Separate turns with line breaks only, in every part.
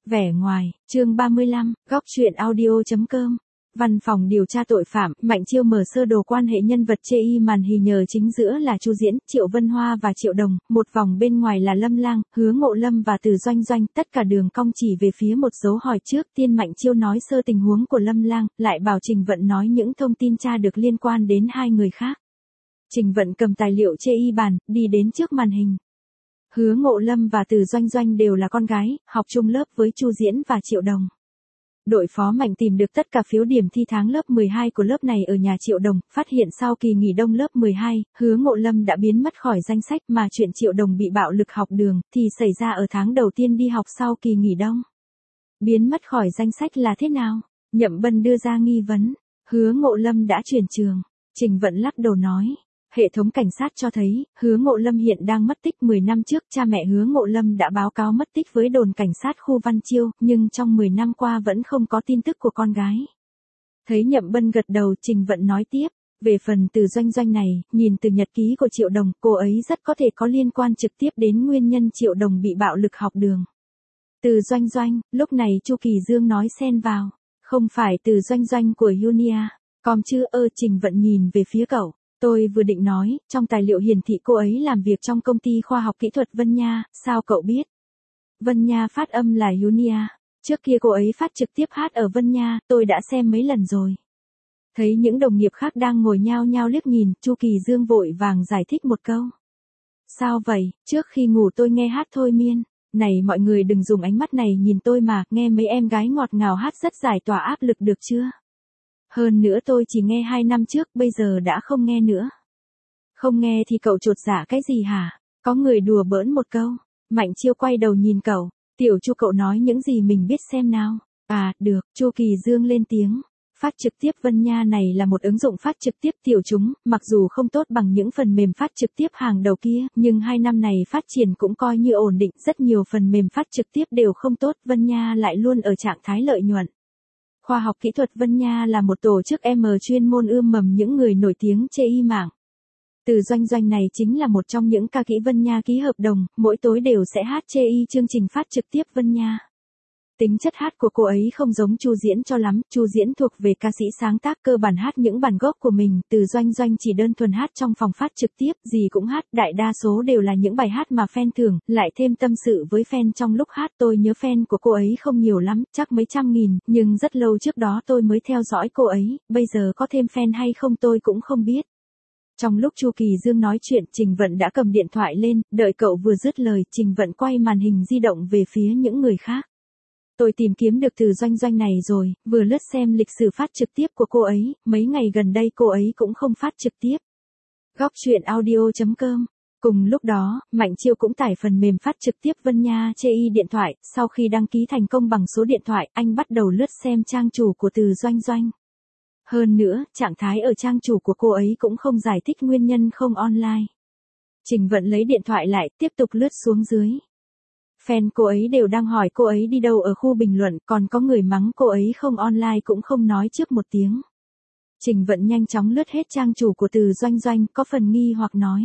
Vẻ ngoài, chương 35, góc truyện audio.com. Văn phòng điều tra tội phạm, Mạnh Chiêu mở sơ đồ quan hệ nhân vật chê y màn hình nhờ chính giữa là Chu Diễn, Triệu Vân Hoa và Triệu Đồng, một vòng bên ngoài là Lâm Lang, Hứa Ngộ Lâm và Từ Doanh Doanh, tất cả đường cong chỉ về phía một dấu hỏi trước. Tiên Mạnh Chiêu nói sơ tình huống của Lâm Lang, lại bảo Trình Vận nói những thông tin tra được liên quan đến hai người khác. Trình Vận cầm tài liệu chê y bàn, đi đến trước màn hình. Hứa Ngộ Lâm và Từ Doanh Doanh đều là con gái, học chung lớp với Chu Diễn và Triệu Đồng. Đội phó Mạnh tìm được tất cả phiếu điểm thi tháng lớp 12 của lớp này ở nhà Triệu Đồng, phát hiện sau kỳ nghỉ đông lớp 12, Hứa Ngộ Lâm đã biến mất khỏi danh sách mà chuyện Triệu Đồng bị bạo lực học đường thì xảy ra ở tháng đầu tiên đi học sau kỳ nghỉ đông. Biến mất khỏi danh sách là thế nào? Nhậm Bân đưa ra nghi vấn. Hứa Ngộ Lâm đã chuyển trường. Trình Vận lắc đầu nói. Hệ thống cảnh sát cho thấy, Hứa Ngộ Lâm hiện đang mất tích 10 năm trước, cha mẹ Hứa Ngộ Lâm đã báo cáo mất tích với đồn cảnh sát khu Văn Chiêu, nhưng trong 10 năm qua vẫn không có tin tức của con gái. Thấy Nhậm Bân gật đầu, Trình Vận nói tiếp, về phần Từ Doanh Doanh này, nhìn từ nhật ký của Triệu Đồng, cô ấy rất có thể có liên quan trực tiếp đến nguyên nhân Triệu Đồng bị bạo lực học đường. Từ Doanh Doanh, lúc này Chu Kỳ Dương nói xen vào, không phải Từ Doanh Doanh của Unia, còn chứ Trình Vận nhìn về phía cậu. Tôi vừa định nói, trong tài liệu hiển thị cô ấy làm việc trong công ty khoa học kỹ thuật Vân Nha, sao cậu biết? Vân Nha phát âm là Unia, trước kia cô ấy phát trực tiếp hát ở Vân Nha, tôi đã xem mấy lần rồi. Thấy những đồng nghiệp khác đang ngồi nhao nhao liếc nhìn, Chu Kỳ Dương vội vàng giải thích một câu. Sao vậy, trước khi ngủ tôi nghe hát thôi miên, này mọi người đừng dùng ánh mắt này nhìn tôi mà, nghe mấy em gái ngọt ngào hát rất giải tỏa áp lực được chưa? Hơn nữa tôi chỉ nghe 2 năm trước, bây giờ đã không nghe nữa. Không nghe thì cậu chột dạ cái gì hả? Có người đùa bỡn một câu. Mạnh Chiêu quay đầu nhìn cậu. Tiểu Chu cậu nói những gì mình biết xem nào. À, được, Chu Kỳ Dương lên tiếng. Phát trực tiếp Vân Nha này là một ứng dụng phát trực tiếp tiểu chúng, mặc dù không tốt bằng những phần mềm phát trực tiếp hàng đầu kia, nhưng 2 năm này phát triển cũng coi như ổn định, rất nhiều phần mềm phát trực tiếp đều không tốt, Vân Nha lại luôn ở trạng thái lợi nhuận. Khoa học kỹ thuật Vân Nha là một tổ chức chuyên môn ươm mầm những người nổi tiếng chê y mạng. Từ Doanh Doanh này chính là một trong những ca kỹ Vân Nha ký hợp đồng, mỗi tối đều sẽ hát chê y chương trình phát trực tiếp Vân Nha. Tính chất hát của cô ấy không giống Chu Diễn cho lắm, Chu Diễn thuộc về ca sĩ sáng tác cơ bản hát những bản gốc của mình, Từ Doanh Doanh chỉ đơn thuần hát trong phòng phát trực tiếp, gì cũng hát, đại đa số đều là những bài hát mà fan thưởng, lại thêm tâm sự với fan trong lúc hát. Tôi nhớ fan của cô ấy không nhiều lắm, chắc mấy trăm nghìn, nhưng rất lâu trước đó tôi mới theo dõi cô ấy, bây giờ có thêm fan hay không tôi cũng không biết. Trong lúc Chu Kỳ Dương nói chuyện, Trình Vận đã cầm điện thoại lên, đợi cậu vừa dứt lời, Trình Vận quay màn hình di động về phía những người khác. Tôi tìm kiếm được Từ Doanh Doanh này rồi, vừa lướt xem lịch sử phát trực tiếp của cô ấy, mấy ngày gần đây cô ấy cũng không phát trực tiếp. Góc truyện audio.com. Cùng lúc đó, Mạnh Chiêu cũng tải phần mềm phát trực tiếp Vân Nha chê y điện thoại, sau khi đăng ký thành công bằng số điện thoại, anh bắt đầu lướt xem trang chủ của Từ Doanh Doanh. Hơn nữa, trạng thái ở trang chủ của cô ấy cũng không giải thích nguyên nhân không online. Trình Vận lấy điện thoại lại, tiếp tục lướt xuống dưới. Fan cô ấy đều đang hỏi cô ấy đi đâu ở khu bình luận, còn có người mắng cô ấy không online cũng không nói trước một tiếng. Trình Vận nhanh chóng lướt hết trang chủ của Từ Doanh Doanh, có phần nghi hoặc nói.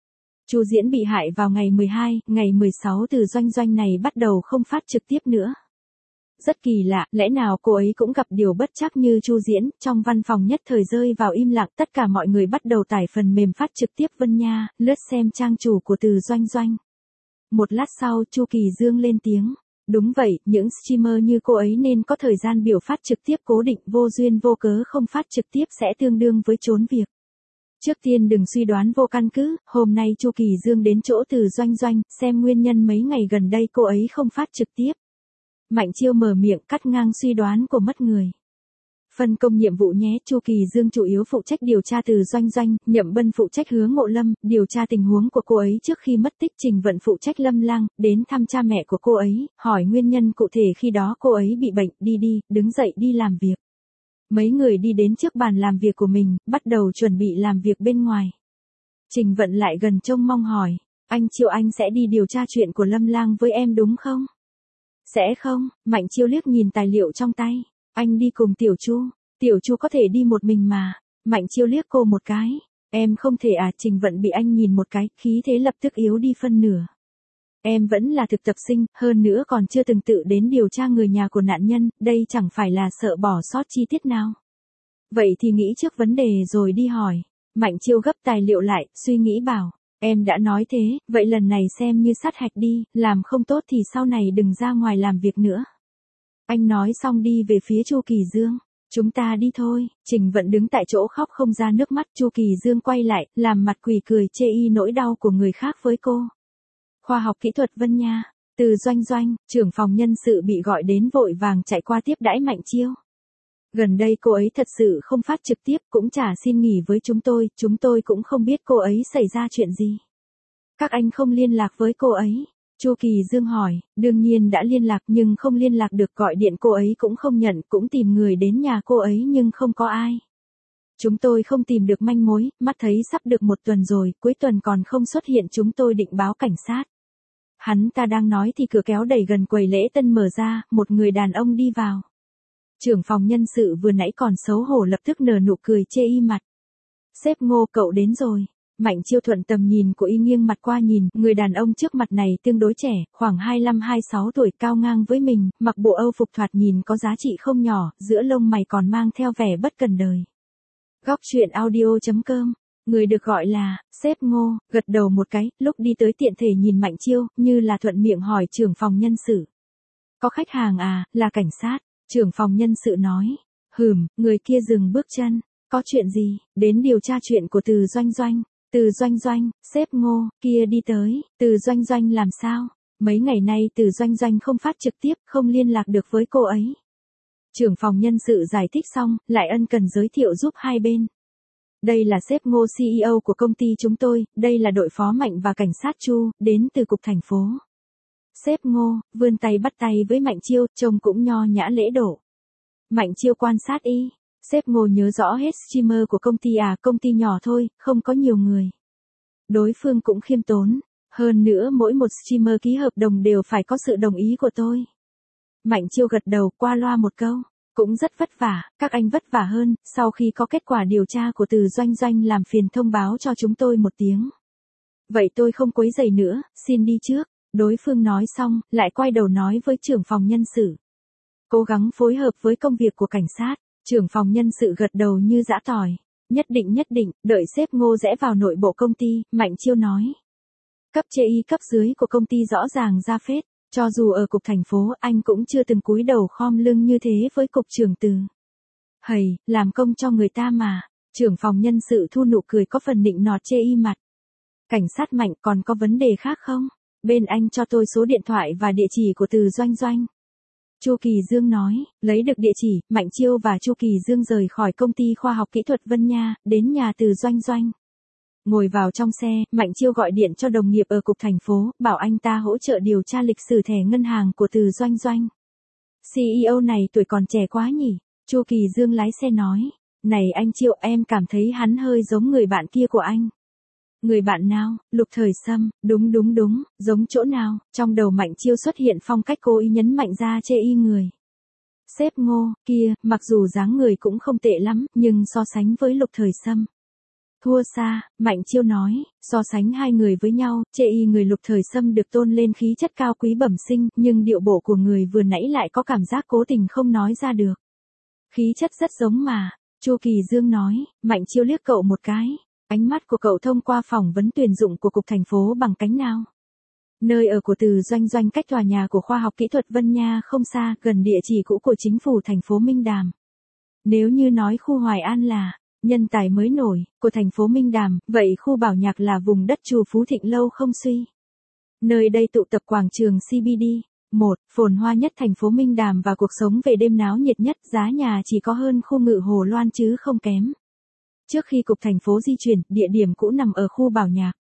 Chu Diễn bị hại vào ngày 12, ngày 16 Từ Doanh Doanh này bắt đầu không phát trực tiếp nữa. Rất kỳ lạ, lẽ nào cô ấy cũng gặp điều bất trắc như Chu Diễn, trong văn phòng nhất thời rơi vào im lặng, tất cả mọi người bắt đầu tải phần mềm phát trực tiếp Vân Nha, lướt xem trang chủ của Từ Doanh Doanh. Một lát sau, Chu Kỳ Dương lên tiếng. Đúng vậy, những streamer như cô ấy nên có thời gian biểu phát trực tiếp cố định, vô duyên vô cớ không phát trực tiếp sẽ tương đương với trốn việc. Trước tiên đừng suy đoán vô căn cứ, hôm nay Chu Kỳ Dương đến chỗ Từ Doanh Doanh, xem nguyên nhân mấy ngày gần đây cô ấy không phát trực tiếp. Mạnh Chiêu mở miệng cắt ngang suy đoán của mất người. Phân công nhiệm vụ nhé, Chu Kỳ Dương chủ yếu phụ trách điều tra Từ Doanh Doanh, Nhậm Bân phụ trách Hứa Ngộ Lâm, điều tra tình huống của cô ấy trước khi mất tích, Trình Vận phụ trách Lâm Lang, đến thăm cha mẹ của cô ấy, hỏi nguyên nhân cụ thể khi đó cô ấy bị bệnh, đi, đứng dậy đi làm việc. Mấy người đi đến trước bàn làm việc của mình, bắt đầu chuẩn bị làm việc bên ngoài. Trình Vận lại gần trông mong hỏi, anh Chiêu anh sẽ đi điều tra chuyện của Lâm Lang với em đúng không? Sẽ không, Mạnh Chiêu liếc nhìn tài liệu trong tay. Anh đi cùng Tiểu Chu có thể đi một mình mà. Mạnh Chiêu liếc cô một cái. Em không thể à, Trình Vận bị anh nhìn một cái, khí thế lập tức yếu đi phân nửa. Em vẫn là thực tập sinh, hơn nữa còn chưa từng tự đến điều tra người nhà của nạn nhân, đây chẳng phải là sợ bỏ sót chi tiết nào. Vậy thì nghĩ trước vấn đề rồi đi hỏi. Mạnh Chiêu gấp tài liệu lại, suy nghĩ bảo, em đã nói thế, vậy lần này xem như sát hạch đi, làm không tốt thì sau này đừng ra ngoài làm việc nữa. Anh nói xong đi về phía Chu Kỳ Dương. Chúng ta đi thôi. Trình Vận đứng tại chỗ khóc không ra nước mắt. Chu Kỳ Dương quay lại, làm mặt quỷ cười chê y nỗi đau của người khác với cô. Khoa học kỹ thuật Vân Nha. Từ Doanh, trưởng phòng nhân sự bị gọi đến vội vàng chạy qua tiếp đãi Mạnh Chiêu. Gần đây cô ấy thật sự không phát trực tiếp, cũng chả xin nghỉ với chúng tôi cũng không biết cô ấy xảy ra chuyện gì. Các anh không liên lạc với cô ấy? Chu Kỳ Dương hỏi, đương nhiên đã liên lạc nhưng không liên lạc được, gọi điện cô ấy cũng không nhận, cũng tìm người đến nhà cô ấy nhưng không có ai. Chúng tôi không tìm được manh mối, mắt thấy sắp được một tuần rồi, cuối tuần còn không xuất hiện, chúng tôi định báo cảnh sát. Hắn ta đang nói thì cửa kéo đẩy gần quầy lễ tân mở ra, một người đàn ông đi vào. Trưởng phòng nhân sự vừa nãy còn xấu hổ lập tức nở nụ cười chê y mặt. Sếp Ngô, cậu đến rồi. Mạnh Chiêu thuận tầm nhìn của y nghiêng mặt qua nhìn, người đàn ông trước mặt này tương đối trẻ, khoảng 25-26 tuổi, cao ngang với mình, mặc bộ Âu phục thoạt nhìn có giá trị không nhỏ, giữa lông mày còn mang theo vẻ bất cần đời. Góc truyện audio.com. Người được gọi là sếp Ngô, gật đầu một cái, lúc đi tới tiện thể nhìn Mạnh Chiêu, như là thuận miệng hỏi trưởng phòng nhân sự. Có khách hàng à, là cảnh sát. Trưởng phòng nhân sự nói. Người kia dừng bước chân. Có chuyện gì? Đến điều tra chuyện của Từ Doanh. Từ Doanh, sếp Ngô, kia đi tới. Từ Doanh làm sao? Mấy ngày nay Từ Doanh không phát trực tiếp, không liên lạc được với cô ấy. Trưởng phòng nhân sự giải thích xong, lại ân cần giới thiệu giúp hai bên. Đây là sếp Ngô, CEO của công ty chúng tôi, đây là đội phó Mạnh và cảnh sát Chu, đến từ cục thành phố. Sếp Ngô, vươn tay bắt tay với Mạnh Chiêu, trông cũng nho nhã lễ độ. Mạnh Chiêu quan sát y. Sếp Ngô nhớ rõ hết streamer của công ty à, công ty nhỏ thôi, không có nhiều người. Đối phương cũng khiêm tốn. Hơn nữa mỗi một streamer ký hợp đồng đều phải có sự đồng ý của tôi. Mạnh Chiêu gật đầu qua loa một câu. Cũng rất vất vả, các anh vất vả hơn, sau khi có kết quả điều tra của Từ Doanh làm phiền thông báo cho chúng tôi một tiếng. Vậy tôi không quấy rầy nữa, xin đi trước. Đối phương nói xong, lại quay đầu nói với trưởng phòng nhân sự. Cố gắng phối hợp với công việc của cảnh sát. Trưởng phòng nhân sự gật đầu như giã tỏi. Nhất định, đợi sếp Ngô rẽ vào nội bộ công ty, Mạnh Chiêu nói. Cấp trên y cấp dưới của công ty rõ ràng ra phết. Cho dù ở cục thành phố, anh cũng chưa từng cúi đầu khom lưng như thế với cục trưởng Từ. Hầy, làm công cho người ta mà. Trưởng phòng nhân sự thu nụ cười có phần nịnh nọt chê y mặt. Cảnh sát Mạnh, còn có vấn đề khác không? Bên anh cho tôi số điện thoại và địa chỉ của Từ Doanh. Chu Kỳ Dương nói, lấy được địa chỉ, Mạnh Chiêu và Chu Kỳ Dương rời khỏi công ty khoa học kỹ thuật Vân Nha, đến nhà Từ Doanh. Ngồi vào trong xe, Mạnh Chiêu gọi điện cho đồng nghiệp ở cục thành phố, bảo anh ta hỗ trợ điều tra lịch sử thẻ ngân hàng của Từ Doanh. CEO này tuổi còn trẻ quá nhỉ? Chu Kỳ Dương lái xe nói, này anh Chiêu, em cảm thấy hắn hơi giống người bạn kia của anh. Người bạn nào? Lục Thời Sâm, đúng, giống chỗ nào? Trong đầu Mạnh Chiêu xuất hiện phong cách cố ý nhấn mạnh ra chê y người. Sếp Ngô, kia, mặc dù dáng người cũng không tệ lắm, nhưng so sánh với Lục Thời Sâm. Thua xa, Mạnh Chiêu nói, so sánh hai người với nhau, chê y người Lục Thời Sâm được tôn lên khí chất cao quý bẩm sinh, nhưng điệu bộ của người vừa nãy lại có cảm giác cố tình không nói ra được. Khí chất rất giống mà, Chu Kỳ Dương nói, Mạnh Chiêu liếc cậu một cái. Ánh mắt của cậu thông qua phỏng vấn tuyển dụng của cục thành phố bằng cánh nào? Nơi ở của Từ Doanh cách tòa nhà của khoa học kỹ thuật Vân Nha không xa, gần địa chỉ cũ của chính phủ thành phố Minh Đàm. Nếu như nói khu Hoài An là nhân tài mới nổi của thành phố Minh Đàm, vậy khu Bảo Nhạc là vùng đất Trù Phú Thịnh lâu không suy. Nơi đây tụ tập quảng trường CBD, phồn hoa nhất thành phố Minh Đàm và cuộc sống về đêm náo nhiệt nhất, giá nhà chỉ có hơn khu Ngự Hồ Loan chứ không kém. Trước khi cục thành phố di chuyển, địa điểm cũ nằm ở khu Bảo Nhạc.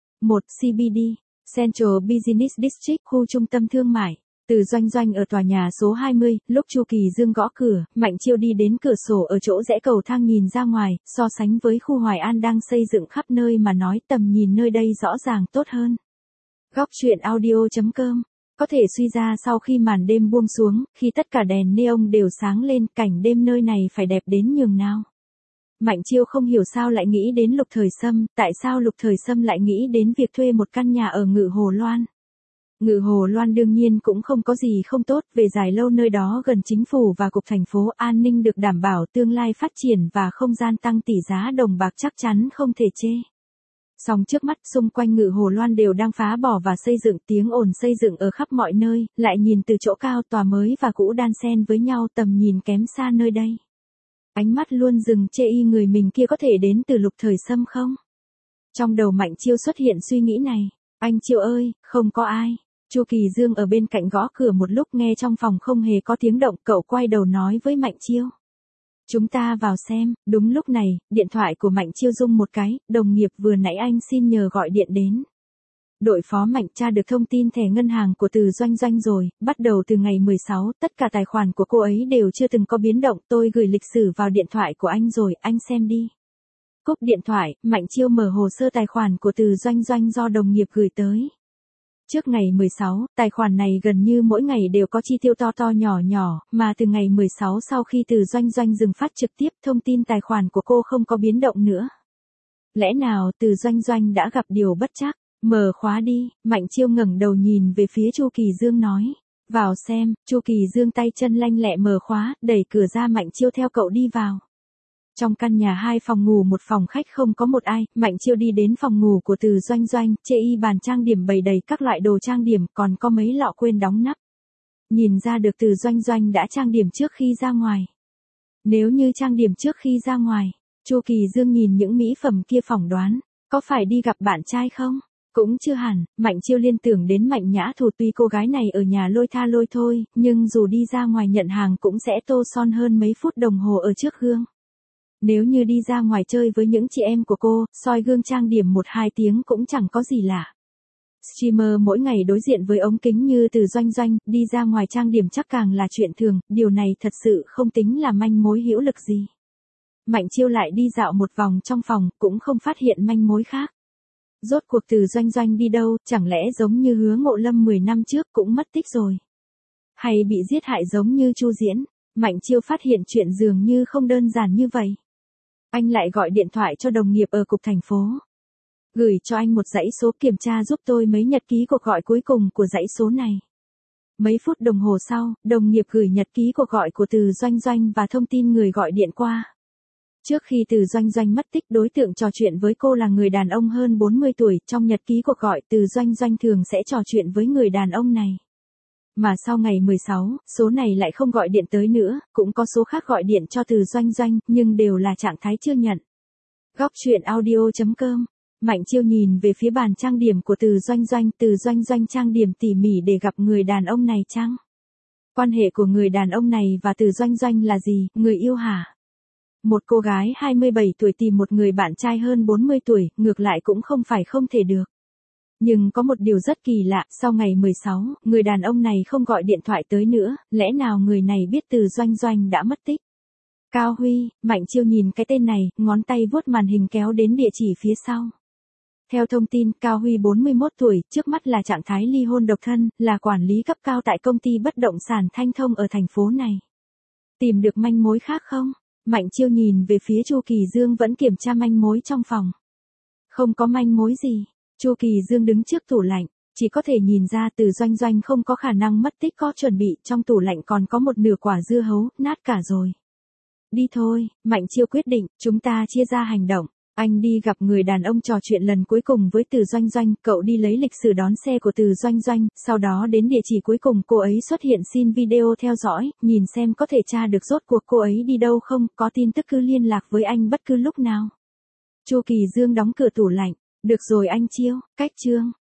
CBD, Central Business District, khu trung tâm thương mại. Từ Doanh ở tòa nhà số 20, lúc Chu Kỳ Dương gõ cửa, Mạnh Chiêu đi đến cửa sổ ở chỗ rẽ cầu thang nhìn ra ngoài, so sánh với khu Hoài An đang xây dựng khắp nơi mà nói tầm nhìn nơi đây rõ ràng tốt hơn. Góc truyện audio.com. Có thể suy ra sau khi màn đêm buông xuống, khi tất cả đèn neon đều sáng lên, cảnh đêm nơi này phải đẹp đến nhường nào. Mạnh Chiêu không hiểu sao lại nghĩ đến Lục Thời Sâm, tại sao Lục Thời Sâm lại nghĩ đến việc thuê một căn nhà ở Ngự Hồ Loan. Ngự Hồ Loan đương nhiên cũng không có gì không tốt, về dài lâu nơi đó gần chính phủ và cục thành phố, an ninh được đảm bảo, tương lai phát triển và không gian tăng tỷ giá đồng bạc chắc chắn không thể chê. Song trước mắt xung quanh Ngự Hồ Loan đều đang phá bỏ và xây dựng, tiếng ồn xây dựng ở khắp mọi nơi, lại nhìn từ chỗ cao tòa mới và cũ đan xen với nhau, tầm nhìn kém xa nơi đây. Ánh mắt luôn dừng chê y người mình kia có thể đến từ Lục Thời Sâm không? Trong đầu Mạnh Chiêu xuất hiện suy nghĩ này. Anh Chiêu ơi, không có ai. Chu Kỳ Dương ở bên cạnh gõ cửa một lúc, nghe trong phòng không hề có tiếng động, cậu quay đầu nói với Mạnh Chiêu. Chúng ta vào xem. Đúng lúc này, điện thoại của Mạnh Chiêu rung một cái, đồng nghiệp vừa nãy anh xin nhờ gọi điện đến. Đội phó Mạnh tra được thông tin thẻ ngân hàng của Từ Doanh Doanh rồi, bắt đầu từ ngày 16, tất cả tài khoản của cô ấy đều chưa từng có biến động, tôi gửi lịch sử vào điện thoại của anh rồi, anh xem đi. Cúp điện thoại, Mạnh Chiêu mở hồ sơ tài khoản của Từ Doanh Doanh do đồng nghiệp gửi tới. Trước ngày 16, tài khoản này gần như mỗi ngày đều có chi tiêu to to nhỏ nhỏ, mà từ ngày 16 sau khi Từ Doanh Doanh dừng phát trực tiếp, thông tin tài khoản của cô không có biến động nữa. Lẽ nào Từ Doanh Doanh đã gặp điều bất trắc? Mở khóa đi. Mạnh Chiêu ngẩng đầu nhìn về phía Chu Kỳ Dương nói. Vào xem. Chu Kỳ Dương tay chân lanh lẹ mở khóa, đẩy cửa ra, Mạnh Chiêu theo cậu đi vào. Trong căn nhà 2 phòng ngủ 1 phòng khách không có một ai, Mạnh Chiêu đi đến phòng ngủ của Từ Doanh Doanh, chê y bàn trang điểm bày đầy các loại đồ trang điểm, còn có mấy lọ quên đóng nắp. Nhìn ra được Từ Doanh Doanh đã trang điểm trước khi ra ngoài. Nếu như trang điểm trước khi ra ngoài, Chu Kỳ Dương nhìn những mỹ phẩm kia phỏng đoán, có phải đi gặp bạn trai không? Cũng chưa hẳn. Mạnh Chiêu liên tưởng đến Mạnh Nhã Thù, tuy cô gái này ở nhà lôi tha lôi thôi, nhưng dù đi ra ngoài nhận hàng cũng sẽ tô son hơn mấy phút đồng hồ ở trước gương. Nếu như đi ra ngoài chơi với những chị em của cô, soi gương trang điểm 1-2 tiếng cũng chẳng có gì lạ. Streamer mỗi ngày đối diện với ống kính như Từ Doanh Doanh, đi ra ngoài trang điểm chắc càng là chuyện thường, điều này thật sự không tính là manh mối hữu lực gì. Mạnh Chiêu lại đi dạo một vòng trong phòng, cũng không phát hiện manh mối khác. Rốt cuộc Từ Doanh Doanh đi đâu, chẳng lẽ giống như Hứa Ngộ Lâm 10 năm trước cũng mất tích rồi? Hay bị giết hại giống như Chu Diễn? Mạnh Chiêu phát hiện chuyện dường như không đơn giản như vậy. Anh lại gọi điện thoại cho đồng nghiệp ở cục thành phố. Gửi cho anh một dãy số, kiểm tra giúp tôi mấy nhật ký cuộc gọi cuối cùng của dãy số này. Mấy phút đồng hồ sau, đồng nghiệp gửi nhật ký cuộc gọi của Từ Doanh Doanh và thông tin người gọi điện qua. Trước khi Từ Doanh Doanh mất tích, đối tượng trò chuyện với cô là người đàn ông hơn 40 tuổi, trong nhật ký cuộc gọi Từ Doanh Doanh thường sẽ trò chuyện với người đàn ông này. Mà sau ngày 16, số này lại không gọi điện tới nữa, cũng có số khác gọi điện cho Từ Doanh Doanh, nhưng đều là trạng thái chưa nhận. Góc truyện audio.com. Mạnh Chiêu nhìn về phía bàn trang điểm của Từ Doanh Doanh, Từ Doanh Doanh trang điểm tỉ mỉ để gặp người đàn ông này chăng? Quan hệ của người đàn ông này và Từ Doanh Doanh là gì, người yêu hả? Một cô gái 27 tuổi tìm một người bạn trai hơn 40 tuổi, ngược lại cũng không phải không thể được. Nhưng có một điều rất kỳ lạ, sau ngày 16, người đàn ông này không gọi điện thoại tới nữa, lẽ nào người này biết Từ Doanh Doanh đã mất tích? Cao Huy. Mạnh Chiêu nhìn cái tên này, ngón tay vuốt màn hình kéo đến địa chỉ phía sau. Theo thông tin, Cao Huy 41 tuổi, trước mắt là trạng thái ly hôn độc thân, là quản lý cấp cao tại công ty bất động sản Thanh Thông ở thành phố này. Tìm được manh mối khác không? Mạnh Chiêu nhìn về phía Chu Kỳ Dương vẫn kiểm tra manh mối trong phòng. Không có manh mối gì. Chu Kỳ Dương đứng trước tủ lạnh, chỉ có thể nhìn ra Từ Doanh Doanh không có khả năng mất tích, có chuẩn bị, trong tủ lạnh còn có một nửa quả dưa hấu, nát cả rồi. Đi thôi. Mạnh Chiêu quyết định, chúng ta chia ra hành động. Anh đi gặp người đàn ông trò chuyện lần cuối cùng với Từ Doanh Doanh, cậu đi lấy lịch sử đón xe của Từ Doanh Doanh, sau đó đến địa chỉ cuối cùng cô ấy xuất hiện xin video theo dõi, nhìn xem có thể tra được rốt cuộc cô ấy đi đâu không, có tin tức cứ liên lạc với anh bất cứ lúc nào. Chu Kỳ Dương đóng cửa tủ lạnh. Được rồi anh Chiêu, cách chương.